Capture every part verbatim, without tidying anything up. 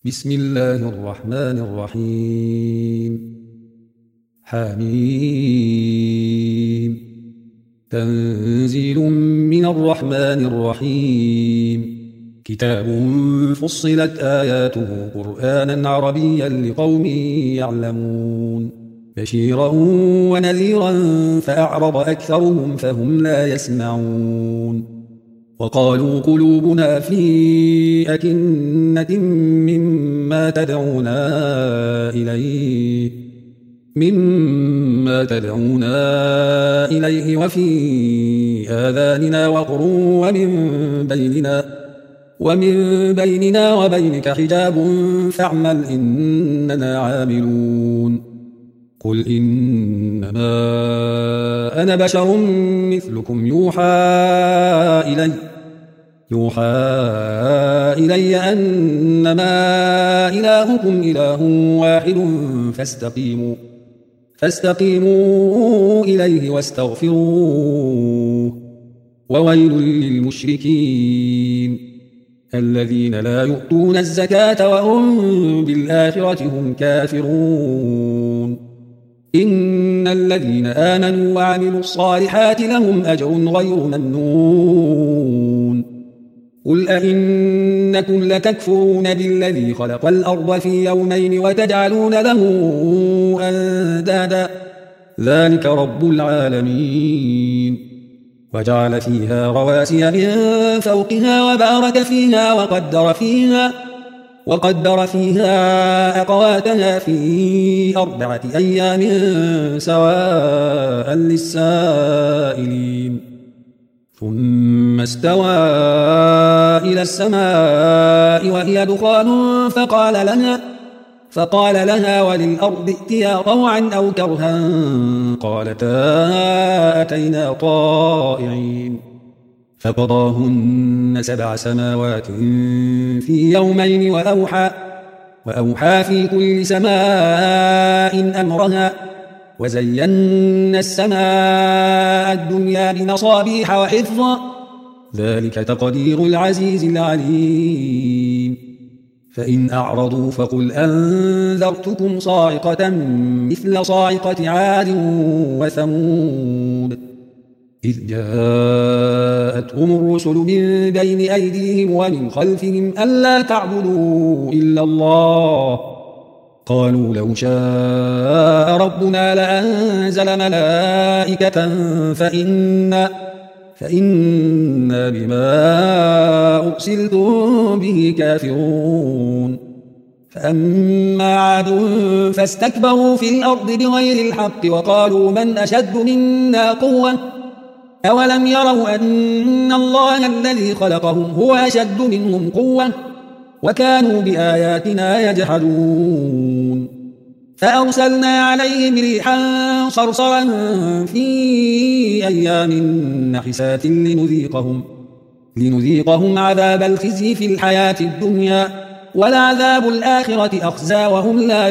بسم الله الرحمن الرحيم. حميم. تنزيل من الرحمن الرحيم. كتاب فصلت آياته قرآنا عربيا لقوم يعلمون، بشيرا ونذيرا فأعرض أكثرهم فهم لا يسمعون. وقالوا قلوبنا في أكنة مما تدعونا إليه مما تدعونا إليه وفي آذاننا وقر ومن بيننا ومن بيننا وبينك حجاب فاعمل إننا عاملون. قل إنما أنا بشر مثلكم يوحى إلي يوحى إلي أنما إلهكم إله واحد فاستقيموا فاستقيموا إليه واستغفروه. وويل للمشركين الذين لا يؤتون الزكاة وهم بالآخرة هم كافرون. إن الذين آمنوا وعملوا الصالحات لهم أجر غير ممنون. قل أئنكم لتكفرون بالذي خلق الأرض في يومين وتجعلون له أندادا ذلك رب العالمين. وجعل فيها رواسي من فوقها وبارك فيها وقدر فيها وقدر فيها أقواتها في أربعة أيام سواء للسائلين. ثم استوى إلى السماء وهي دخان فقال لها فقال لها وللأرض ائتيا طوعا أو كرها قالتا أتينا طائعين. فقضاهن سبع سماوات في يومين وأوحى, وأوحى في كل سماء أمرها وزينا السماء الدنيا بمصابيح وحفظا ذلك تقدير العزيز العليم. فإن أعرضوا فقل أنذرتكم صاعقة مثل صاعقة عاد وثمود إذ جاءتهم الرسل من بين أيديهم ومن خلفهم ألا تعبدوا إلا الله قالوا لو شاء ربنا لأنزل ملائكة فإنا, فإنا بما أرسلتم به كافرون. فأما عاد فاستكبروا في الأرض بغير الحق وقالوا من أشد منا قوة أولم يروا أن الله الذي خلقهم هو أشد منهم قوة وكانوا بآياتنا يجحدون. فأرسلنا عليهم ريحا صرصرا في أيام نحسات لنذيقهم, لنذيقهم عذاب الخزي في الحياة الدنيا ولعذاب الآخرة أخزى وهم لا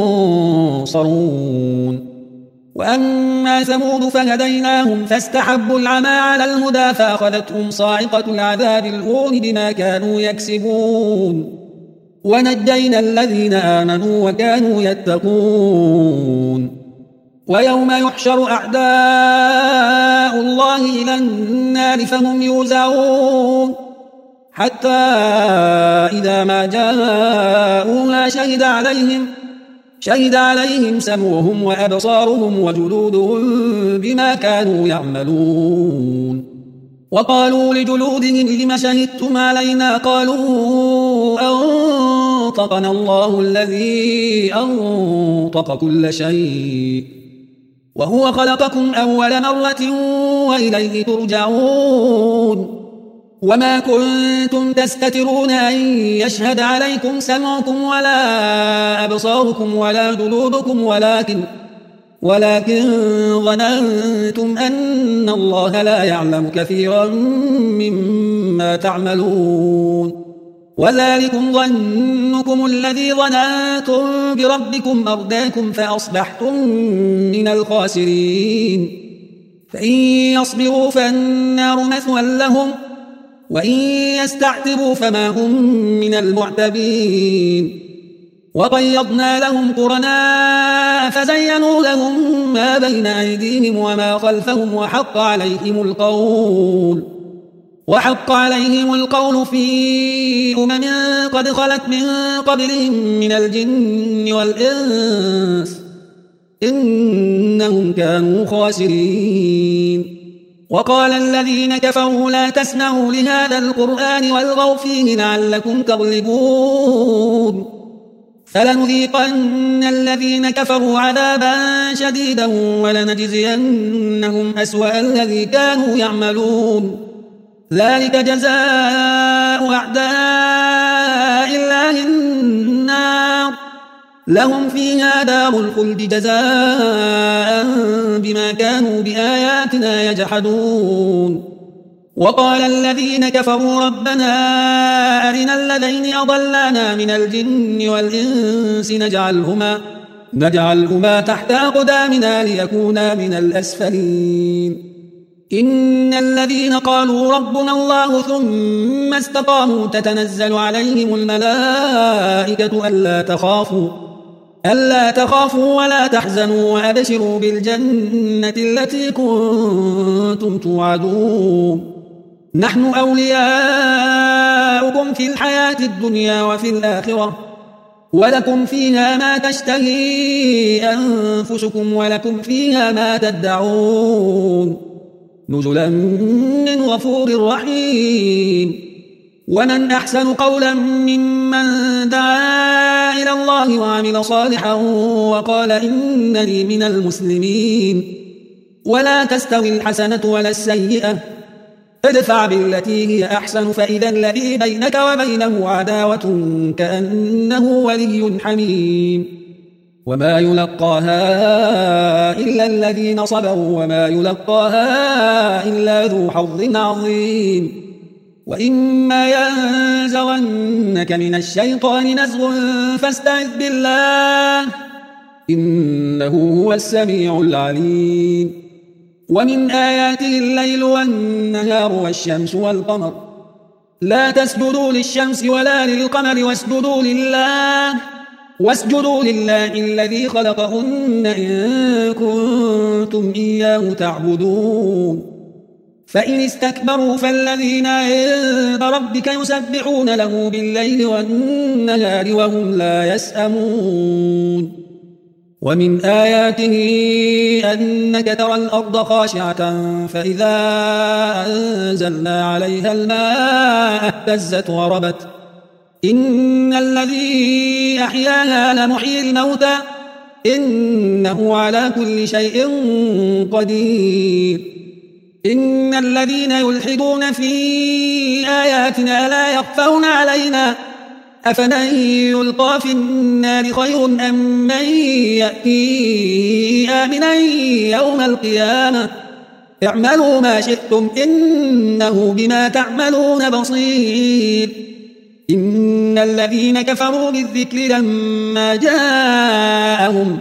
ينصرون. وأما ثمود فهديناهم فاستحبوا العمى على الهدى فأخذتهم صاعقة العذاب الهون بما كانوا يكسبون ونجينا الذين آمنوا وكانوا يتقون. ويوم يحشر أعداء الله إلى النار فهم يوزعون حتى إذا ما جاءوها شهد عليهم شهد عليهم سمعهم وأبصارهم وجلودهم بما كانوا يعملون. وقالوا لجلودهم لم شهدتم علينا قالوا أنطقنا الله الذي أنطق كل شيء وهو خلقكم أول مرة وإليه ترجعون. وما كنتم تستترون أن يشهد عليكم سمعكم ولا أبصاركم ولا جلودكم ولكن ولكن ظننتم أن الله لا يعلم كثيرا مما تعملون. وذلكم ظنكم الذي ظننتم بربكم أرداكم فأصبحتم من الخاسرين. فإن يصبروا فالنار مثوى لهم وإن يستعتبوا فما هم من المعتبين وقيضنا لهم قرناء فزينوا لهم ما بين أيديهم وما خلفهم وحق عليهم القول وحق عليهم القول في أمم قد خلت من قبلهم من الجن والإنس إنهم كانوا خاسرين. وقال الذين كفروا لا تسمعوا لهذا القرآن والغوا فيه لعلكم تغلبون فلنذيقن الذين كفروا عذابا شديدا ولنجزينهم أسوأ الذي كانوا يعملون ذلك جزاء أعداء الله النار لهم فيها دار الخلد جزاء بما كانوا بآياتنا يجحدون. وقال الذين كفروا ربنا أرنا الذين أضلانا من الجن والإنس نجعلهما, نجعلهما تحت أقدامنا ليكونا من الأسفلين. إن الذين قالوا ربنا الله ثم استقاموا تتنزل عليهم الملائكة ألا تخافوا ألا تخافوا ولا تحزنوا وأبشروا بالجنة التي كنتم توعدون نحن أولياؤكم في الحياة الدنيا وفي الآخرة ولكم فيها ما تشتهي أنفسكم ولكم فيها ما تدعون نزلا من غفور رحيم. ومن أحسن قولا ممن دعا إلى الله وعمل صالحا وقال إنني من المسلمين. ولا تستوي الحسنة ولا السيئة ادفع بالتي هي أحسن فإذا الذي بينك وبينه عداوة كأنه ولي حميم. وما يلقاها إلا الذين صبروا وما يلقاها إلا ذو حظ عظيم. وإما ينزغنك من الشيطان نزغ فاستعذ بالله إنه هو السميع العليم. ومن آياته الليل والنهار والشمس والقمر لا تسجدوا للشمس ولا للقمر واسجدوا لله واسجدوا لله الذي خلقهن إن كنتم إياه تعبدون. فإن استكبروا فالذين عند ربك يسبحون له بالليل والنهار وهم لا يسأمون. ومن آياته أنك ترى الأرض خاشعة فإذا أنزلنا عليها الماء اهتزت وربت إن الذي أحياها لمحيي الموتى إنه على كل شيء قدير. إن الذين يلحدون في آياتنا لا يخفون علينا أفمن يلقى في النار خير أم من يأتي آمنا يوم القيامة اعملوا ما شئتم إنه بما تعملون بصير. إن الذين كفروا بالذكر لما جاءهم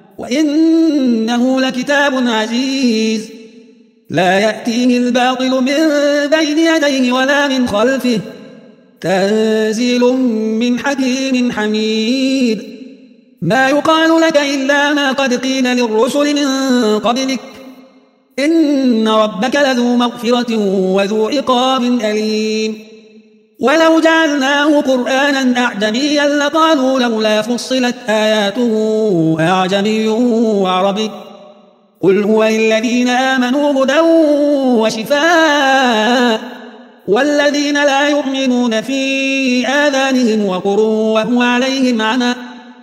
وإنه لكتاب عزيز لا يأتيه الباطل من بين يديه ولا من خلفه تنزيل من حكيم حميد. ما يقال لك إلا ما قد قيل للرسل من قبلك إن ربك لذو مغفرة وذو عقاب أليم. ولو جعلناه قرآنا أعجميا لقالوا لولا فصلت آياته أعجمي وعربي قل هو للذين آمنوا هدى وشفاء والذين لا يؤمنون في آذانهم وقر وهو عليهم عمى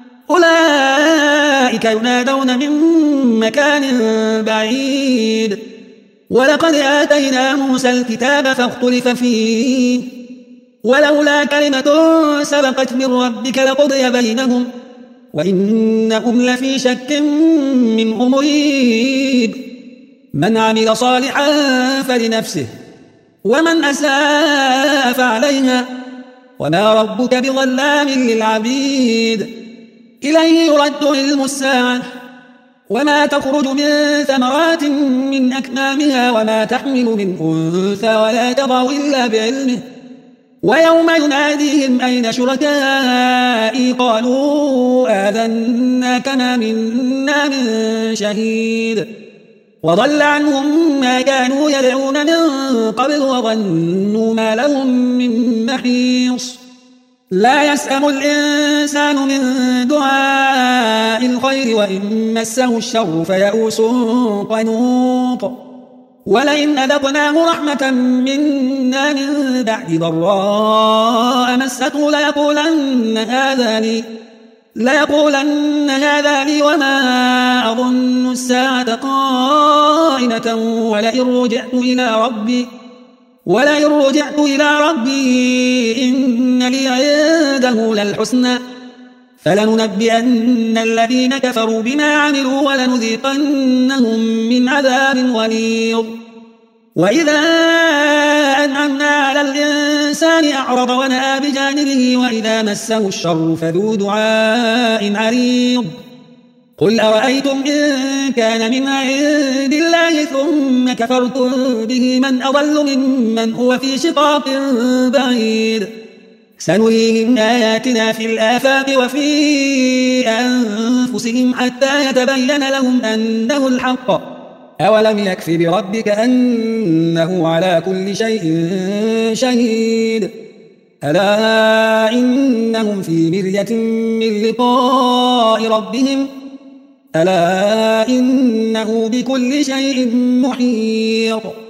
أولئك ينادون من مكان بعيد. ولقد آتينا موسى الكتاب فاختلف فيه ولولا كلمة سبقت من ربك لقضي بينهم وإنهم لفي شك منه مريب. من عمل صالحا فلنفسه ومن أساء فعليها وما ربك بظلام للعبيد. إليه يرد علم الساعة وما تخرج من ثمرات من أكمامها وما تحمل من أنثى ولا تضع إلا بعلمه ويوم يناديهم أين شركائي قالوا آذنا كما منا من شهيد وضل عنهم ما كانوا يدعون من قبل وظنوا ما لهم من محيص لا يسأم الإنسان من دعاء الخير وإن مسه الشر فيئوس قنوط ولئن أذقناه رحمة منا من بعد ضراء مسته ليقولن هذا لي ليقولن هذا لي وما أظن الساعة قائمة ولئن رجعت إلى ربي ولئن رجعت إلى ربي إن لي عنده للحسنى فلننبئن الذين كفروا بما عملوا ولنذيقنهم من عذاب غليظ وإذا أنعمنا على الإنسان أعرض ونأى بجانبه وإذا مسه الشر فذو دعاء عريض قل أرأيتم إن كان من عند الله ثم كفرتم به من أضل ممن هو في شقاق بعيد سنريهم آياتنا في الآفاق وفي أنفسهم حتى يتبين لهم أنه الحق أولم يكف بربك أنه على كل شيء شهيد ألا إنهم في مرية من لقاء ربهم ألا إنه بكل شيء محيط